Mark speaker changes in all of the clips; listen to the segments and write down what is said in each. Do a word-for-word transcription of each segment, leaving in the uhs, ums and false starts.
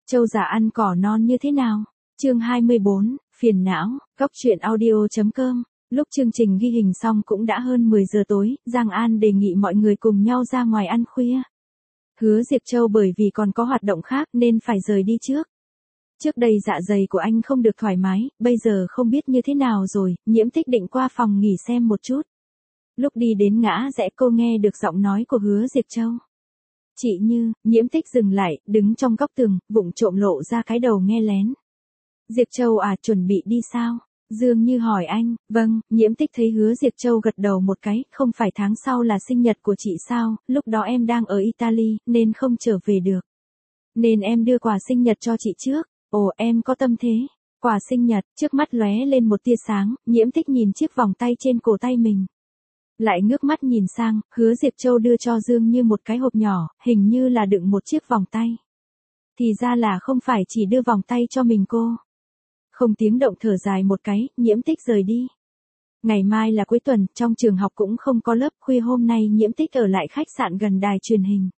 Speaker 1: Trâu già ăn cỏ non như thế nào? Chương hai mươi bốn, phiền não, Cóc truyện audio chấm com. Lúc chương trình ghi hình xong cũng đã hơn mười giờ tối, Giang An đề nghị mọi người cùng nhau ra ngoài ăn khuya. Hứa Diệp Châu bởi vì còn có hoạt động khác nên phải rời đi trước. Trước đây dạ dày của anh không được thoải mái, bây giờ không biết như thế nào rồi, Nhiễm Tích định qua phòng nghỉ xem một chút. Lúc đi đến ngã rẽ cô nghe được giọng nói của Hứa Diệp Châu. Chị Như, Nhiễm Tích dừng lại, đứng trong góc tường, vụng trộm lộ ra cái đầu nghe lén. Diệp Châu à, chuẩn bị đi sao? Dương Như hỏi anh. Vâng, Nhiễm Tích thấy Hứa Diệp Châu gật đầu một cái, không phải tháng sau là sinh nhật của chị sao, lúc đó em đang ở Italy, nên không trở về được. Nên em đưa quà sinh nhật cho chị trước. Ồ, em có tâm thế. Quà sinh nhật, trước mắt lóe lên một tia sáng, Nhiễm Tích nhìn chiếc vòng tay trên cổ tay mình. Lại ngước mắt nhìn sang, Hứa Diệp Châu đưa cho Dương Như một cái hộp nhỏ, hình như là đựng một chiếc vòng tay. Thì ra là không phải chỉ đưa vòng tay cho mình cô. Không tiếng động thở dài một cái, Nhiễm Tích rời đi. Ngày mai là cuối tuần, trong trường học cũng không có lớp, khuya hôm nay Nhiễm Tích ở lại khách sạn gần đài truyền hình.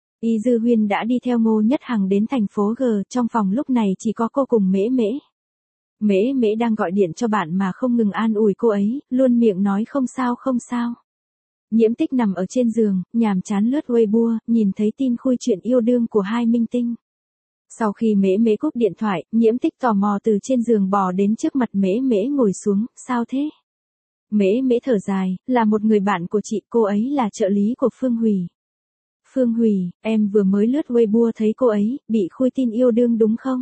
Speaker 1: Y Dư Huyên đã đi theo Ngô Nhất Hằng đến thành phố G, trong phòng lúc này chỉ có cô cùng Mễ Mễ. Mễ Mễ đang gọi điện cho bạn mà không ngừng an ủi cô ấy, luôn miệng nói không sao không sao. Nhiễm Tích nằm ở trên giường, nhàm chán lướt Weibo, nhìn thấy tin khui chuyện yêu đương của hai minh tinh. Sau khi Mễ Mễ cúp điện thoại, Nhiễm Tích tò mò từ trên giường bò đến trước mặt Mễ Mễ ngồi xuống, sao thế? Mễ Mễ thở dài, là một người bạn của chị, cô ấy là trợ lý của Phương Hủy. Phương Hủy, em vừa mới lướt Weibo thấy cô ấy, bị khui tin yêu đương đúng không?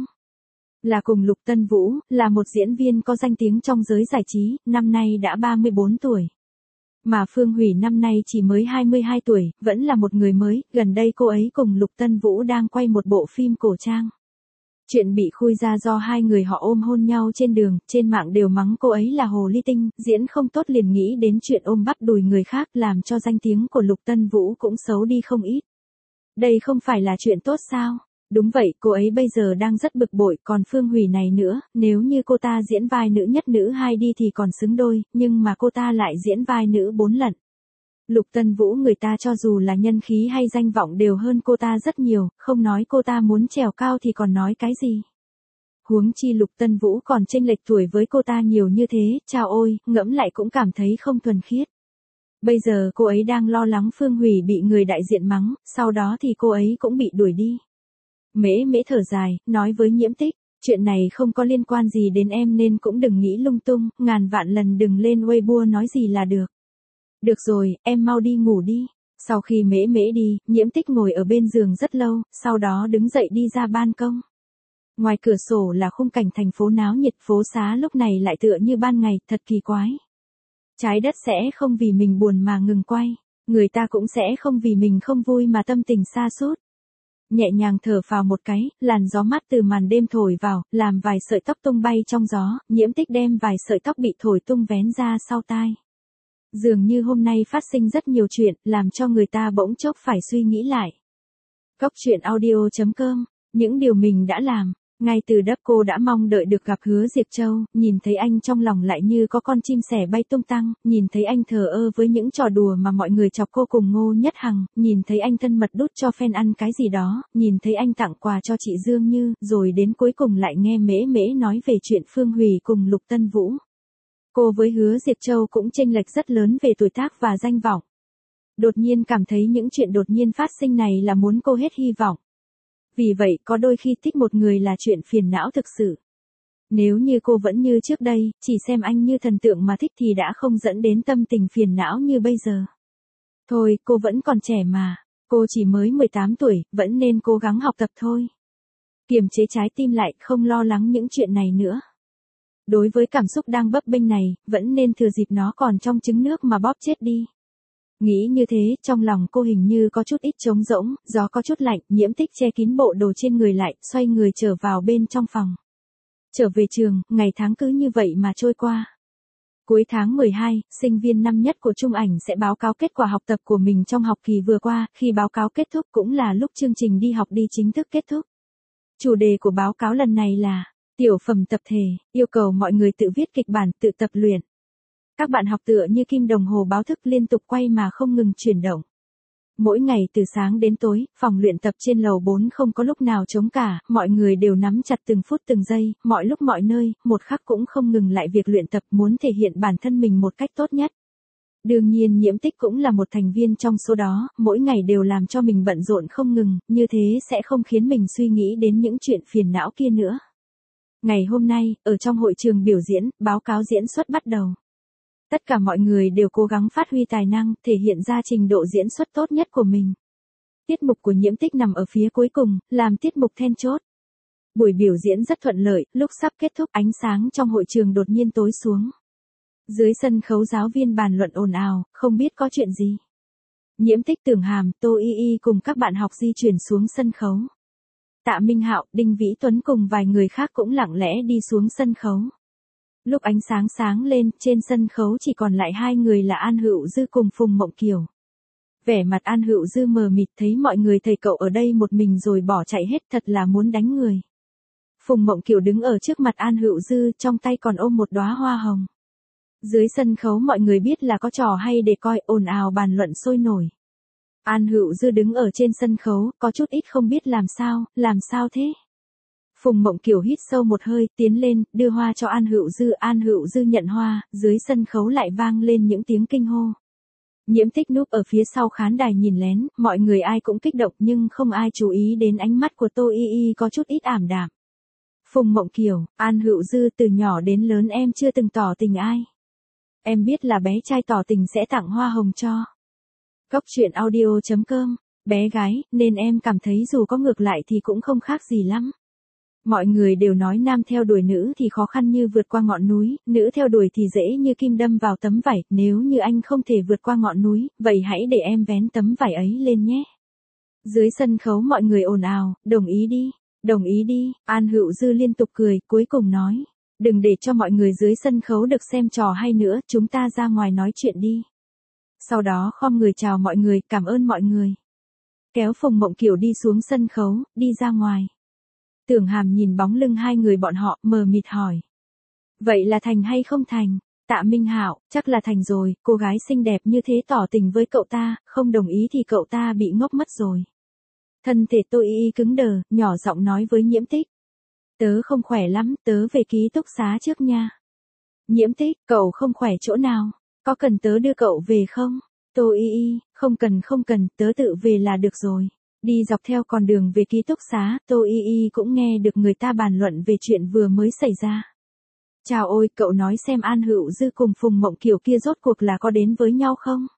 Speaker 1: Là cùng Lục Tân Vũ, là một diễn viên có danh tiếng trong giới giải trí, năm nay đã ba mươi bốn tuổi. Mà Phương Hủy năm nay chỉ mới hai mươi hai tuổi, vẫn là một người mới, gần đây cô ấy cùng Lục Tân Vũ đang quay một bộ phim cổ trang. Chuyện bị khui ra do hai người họ ôm hôn nhau trên đường, trên mạng đều mắng cô ấy là hồ ly tinh, diễn không tốt liền nghĩ đến chuyện ôm bắp đùi người khác làm cho danh tiếng của Lục Tân Vũ cũng xấu đi không ít. Đây không phải là chuyện tốt sao? Đúng vậy, cô ấy bây giờ đang rất bực bội, còn Phương Hủy này nữa, nếu như cô ta diễn vai nữ nhất nữ hai đi thì còn xứng đôi, nhưng mà cô ta lại diễn vai nữ bốn lận. Lục Tân Vũ người ta cho dù là nhân khí hay danh vọng đều hơn cô ta rất nhiều, không nói cô ta muốn trèo cao thì còn nói cái gì. Huống chi Lục Tân Vũ còn chênh lệch tuổi với cô ta nhiều như thế, chao ôi, ngẫm lại cũng cảm thấy không thuần khiết. Bây giờ cô ấy đang lo lắng Phương Hủy bị người đại diện mắng, sau đó thì cô ấy cũng bị đuổi đi. Mễ Mễ thở dài, nói với Nhiễm Tích, chuyện này không có liên quan gì đến em nên cũng đừng nghĩ lung tung, ngàn vạn lần đừng lên Weibo nói gì là được. Được rồi, em mau đi ngủ đi. Sau khi Mễ Mễ đi, Nhiễm Tích ngồi ở bên giường rất lâu, sau đó đứng dậy đi ra ban công. Ngoài cửa sổ là khung cảnh thành phố náo nhiệt, phố xá lúc này lại tựa như ban ngày, thật kỳ quái. Trái đất sẽ không vì mình buồn mà ngừng quay, người ta cũng sẽ không vì mình không vui mà tâm tình sa sút. Nhẹ nhàng thở phào một cái, làn gió mát từ màn đêm thổi vào, làm vài sợi tóc tung bay trong gió, Nhiễm Tích đem vài sợi tóc bị thổi tung vén ra sau tai. Dường như hôm nay phát sinh rất nhiều chuyện, làm cho người ta bỗng chốc phải suy nghĩ lại. Cóc truyện audio chấm com, những điều mình đã làm. Ngay từ đắp cô đã mong đợi được gặp Hứa Diệp Châu, nhìn thấy anh trong lòng lại như có con chim sẻ bay tung tăng, nhìn thấy anh thờ ơ với những trò đùa mà mọi người chọc cô cùng Ngô Nhất Hằng, nhìn thấy anh thân mật đút cho fan ăn cái gì đó, nhìn thấy anh tặng quà cho chị Dương Như, rồi đến cuối cùng lại nghe Mễ Mễ nói về chuyện Phương Hủy cùng Lục Tân Vũ. Cô với Hứa Diệp Châu cũng chênh lệch rất lớn về tuổi tác và danh vọng. Đột nhiên cảm thấy những chuyện đột nhiên phát sinh này là muốn cô hết hy vọng. Vì vậy, có đôi khi thích một người là chuyện phiền não thực sự. Nếu như cô vẫn như trước đây, chỉ xem anh như thần tượng mà thích thì đã không dẫn đến tâm tình phiền não như bây giờ. Thôi, cô vẫn còn trẻ mà. Cô chỉ mới mười tám tuổi, vẫn nên cố gắng học tập thôi. Kiềm chế trái tim lại, không lo lắng những chuyện này nữa. Đối với cảm xúc đang bấp bênh này, vẫn nên thừa dịp nó còn trong trứng nước mà bóp chết đi. Nghĩ như thế, trong lòng cô hình như có chút ít trống rỗng, gió có chút lạnh, Nhiễm Tích che kín bộ đồ trên người lại, xoay người trở vào bên trong phòng. Trở về trường, ngày tháng cứ như vậy mà trôi qua. Cuối tháng mười hai, sinh viên năm nhất của Trung Ảnh sẽ báo cáo kết quả học tập của mình trong học kỳ vừa qua, khi báo cáo kết thúc cũng là lúc chương trình đi học đi chính thức kết thúc. Chủ đề của báo cáo lần này là tiểu phẩm tập thể, yêu cầu mọi người tự viết kịch bản, tự tập luyện. Các bạn học tựa như kim đồng hồ báo thức liên tục quay mà không ngừng chuyển động. Mỗi ngày từ sáng đến tối, phòng luyện tập trên lầu bốn không có lúc nào trống cả, mọi người đều nắm chặt từng phút từng giây, mọi lúc mọi nơi, một khắc cũng không ngừng lại việc luyện tập muốn thể hiện bản thân mình một cách tốt nhất. Đương nhiên Nhiễm Tích cũng là một thành viên trong số đó, mỗi ngày đều làm cho mình bận rộn không ngừng, như thế sẽ không khiến mình suy nghĩ đến những chuyện phiền não kia nữa. Ngày hôm nay, ở trong hội trường biểu diễn, báo cáo diễn xuất bắt đầu. Tất cả mọi người đều cố gắng phát huy tài năng, thể hiện ra trình độ diễn xuất tốt nhất của mình. Tiết mục của Nhiễm Tích nằm ở phía cuối cùng, làm tiết mục then chốt. Buổi biểu diễn rất thuận lợi, lúc sắp kết thúc ánh sáng trong hội trường đột nhiên tối xuống. Dưới sân khấu giáo viên bàn luận ồn ào, không biết có chuyện gì. Nhiễm Tích, Tưởng Hàm, Tô Y Y cùng các bạn học di chuyển xuống sân khấu. Tạ Minh Hạo, Đinh Vĩ Tuấn cùng vài người khác cũng lặng lẽ đi xuống sân khấu. Lúc ánh sáng sáng lên, trên sân khấu chỉ còn lại hai người là An Hữu Dư cùng Phùng Mộng Kiều. Vẻ mặt An Hữu Dư mờ mịt thấy mọi người thầy cậu ở đây một mình rồi bỏ chạy hết, thật là muốn đánh người. Phùng Mộng Kiều đứng ở trước mặt An Hữu Dư, trong tay còn ôm một đóa hoa hồng. Dưới sân khấu mọi người biết là có trò hay để coi, ồn ào bàn luận sôi nổi. An Hữu Dư đứng ở trên sân khấu, có chút ít không biết làm sao, làm sao thế? Phùng Mộng Kiều hít sâu một hơi, tiến lên, đưa hoa cho An Hữu Dư, An Hữu Dư nhận hoa, dưới sân khấu lại vang lên những tiếng kinh hô. Nhiễm Tích núp ở phía sau khán đài nhìn lén, mọi người ai cũng kích động nhưng không ai chú ý đến ánh mắt của Tô Y Y có chút ít ảm đạm. Phùng Mộng Kiều, An Hữu Dư, từ nhỏ đến lớn em chưa từng tỏ tình ai. Em biết là bé trai tỏ tình sẽ tặng hoa hồng cho. Cốc truyện audio chấm com, bé gái, nên em cảm thấy dù có ngược lại thì cũng không khác gì lắm. Mọi người đều nói nam theo đuổi nữ thì khó khăn như vượt qua ngọn núi, nữ theo đuổi thì dễ như kim đâm vào tấm vải, nếu như anh không thể vượt qua ngọn núi, vậy hãy để em vén tấm vải ấy lên nhé. Dưới sân khấu mọi người ồn ào, đồng ý đi, đồng ý đi, An Hữu Dư liên tục cười, cuối cùng nói, đừng để cho mọi người dưới sân khấu được xem trò hay nữa, chúng ta ra ngoài nói chuyện đi. Sau đó khom người chào mọi người, cảm ơn mọi người. Kéo Phùng Mộng Kiều đi xuống sân khấu, đi ra ngoài. Tưởng Hàm nhìn bóng lưng hai người bọn họ, mờ mịt hỏi. Vậy là thành hay không thành? Tạ Minh Hạo, chắc là thành rồi, cô gái xinh đẹp như thế tỏ tình với cậu ta, không đồng ý thì cậu ta bị ngốc mất rồi. Thân thể Tô Y Y cứng đờ, nhỏ giọng nói với Nhiễm Tích. Tớ không khỏe lắm, tớ về ký túc xá trước nha. Nhiễm Tích, cậu không khỏe chỗ nào? Có cần tớ đưa cậu về không? Tô Y Y, không cần không cần, tớ tự về là được rồi. Đi dọc theo con đường về ký túc xá, Tô Y Y cũng nghe được người ta bàn luận về chuyện vừa mới xảy ra. Chào ôi, cậu nói xem An Hữu Dư cùng Phùng Mộng Kiều kia rốt cuộc là có đến với nhau không?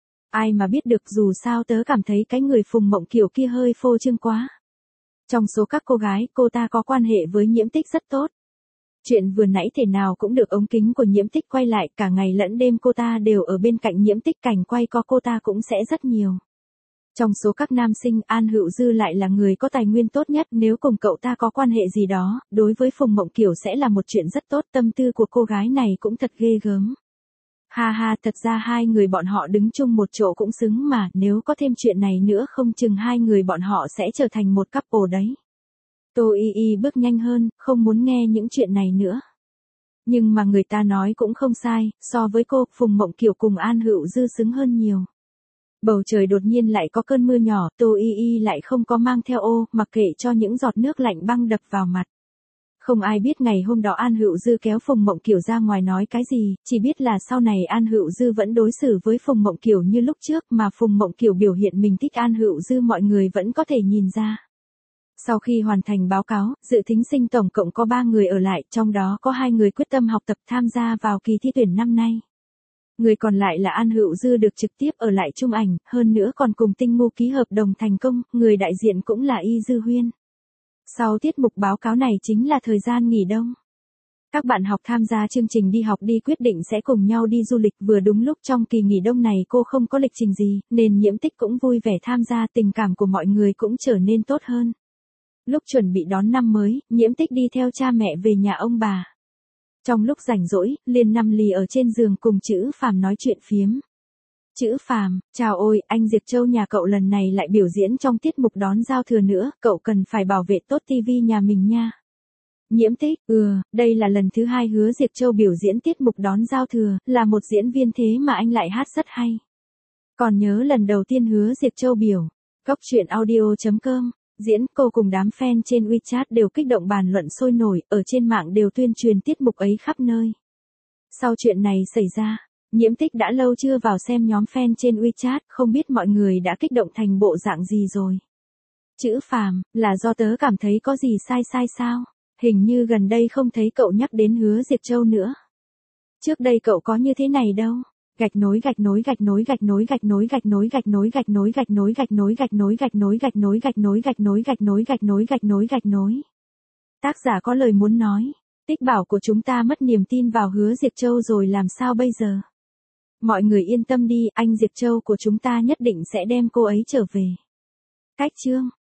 Speaker 1: Ai mà biết được, dù sao tớ cảm thấy cái người Phùng Mộng Kiều kia hơi phô trương quá. Trong số các cô gái, cô ta có quan hệ với Nhiễm Tích rất tốt. Chuyện vừa nãy thể nào cũng được ống kính của Nhiễm Tích quay lại, cả ngày lẫn đêm cô ta đều ở bên cạnh Nhiễm Tích, cảnh quay có cô ta cũng sẽ rất nhiều. Trong số các nam sinh, An Hữu Dư lại là người có tài nguyên tốt nhất, nếu cùng cậu ta có quan hệ gì đó, đối với Phùng Mộng Kiều sẽ là một chuyện rất tốt, tâm tư của cô gái này cũng thật ghê gớm. Ha ha, thật ra hai người bọn họ đứng chung một chỗ cũng xứng mà, nếu có thêm chuyện này nữa không chừng hai người bọn họ sẽ trở thành một couple đấy. Tô Y Y bước nhanh hơn, không muốn nghe những chuyện này nữa. Nhưng mà người ta nói cũng không sai, so với cô, Phùng Mộng Kiều cùng An Hữu Dư xứng hơn nhiều. Bầu trời đột nhiên lại có cơn mưa nhỏ, Tô Y Y lại không có mang theo ô, mặc kệ cho những giọt nước lạnh băng đập vào mặt. Không ai biết ngày hôm đó An Hữu Dư kéo Phùng Mộng Kiều ra ngoài nói cái gì, chỉ biết là sau này An Hữu Dư vẫn đối xử với Phùng Mộng Kiều như lúc trước, mà Phùng Mộng Kiều biểu hiện mình thích An Hữu Dư mọi người vẫn có thể nhìn ra. Sau khi hoàn thành báo cáo, dự thính sinh tổng cộng có ba người ở lại, trong đó có hai người quyết tâm học tập tham gia vào kỳ thi tuyển năm nay. Người còn lại là An Hữu Dư được trực tiếp ở lại Trung Ảnh, hơn nữa còn cùng Tinh Ngu ký hợp đồng thành công, người đại diện cũng là Y Dư Huyên. Sau tiết mục báo cáo này chính là thời gian nghỉ đông. Các bạn học tham gia chương trình đi học đi quyết định sẽ cùng nhau đi du lịch, vừa đúng lúc trong kỳ nghỉ đông này cô không có lịch trình gì, nên Nhiễm Tích cũng vui vẻ tham gia, tình cảm của mọi người cũng trở nên tốt hơn. Lúc chuẩn bị đón năm mới, Nhiễm Tích đi theo cha mẹ về nhà ông bà. Trong lúc rảnh rỗi, liền nằm lì ở trên giường cùng Chữ Phàm nói chuyện phiếm. Chữ Phàm, chào ôi, anh Diệp Châu nhà cậu lần này lại biểu diễn trong tiết mục đón giao thừa nữa, cậu cần phải bảo vệ tốt tivi nhà mình nha. Nhiễm Tích, ừ, đây là lần thứ hai Hứa Diệp Châu biểu diễn tiết mục đón giao thừa, là một diễn viên thế mà anh lại hát rất hay. Còn nhớ lần đầu tiên Hứa Diệp Châu biểu, Cốc truyện audio chấm com, diễn, cô cùng đám fan trên WeChat đều kích động bàn luận sôi nổi, ở trên mạng đều tuyên truyền tiết mục ấy khắp nơi. Sau chuyện này xảy ra, Nhiễm Tích đã lâu chưa vào xem nhóm fan trên WeChat, không biết mọi người đã kích động thành bộ dạng gì rồi. Chữ Phàm, là do tớ cảm thấy có gì sai sai sao? Hình như gần đây không thấy cậu nhắc đến Hứa Diệp Châu nữa. Trước đây cậu có như thế này đâu. Gạch nối gạch nối gạch nối gạch nối gạch nối gạch nối gạch nối gạch nối gạch nối gạch nối gạch nối gạch nối gạch nối gạch nối gạch nối gạch nối gạch nối gạch nối gạch nối. Tác giả có lời muốn nói. Tích bảo của chúng ta mất niềm tin vào Hứa Diệp Châu rồi làm sao bây giờ? Mọi người yên tâm đi, anh Diệp Châu của chúng ta nhất định sẽ đem cô ấy trở về. Cách chương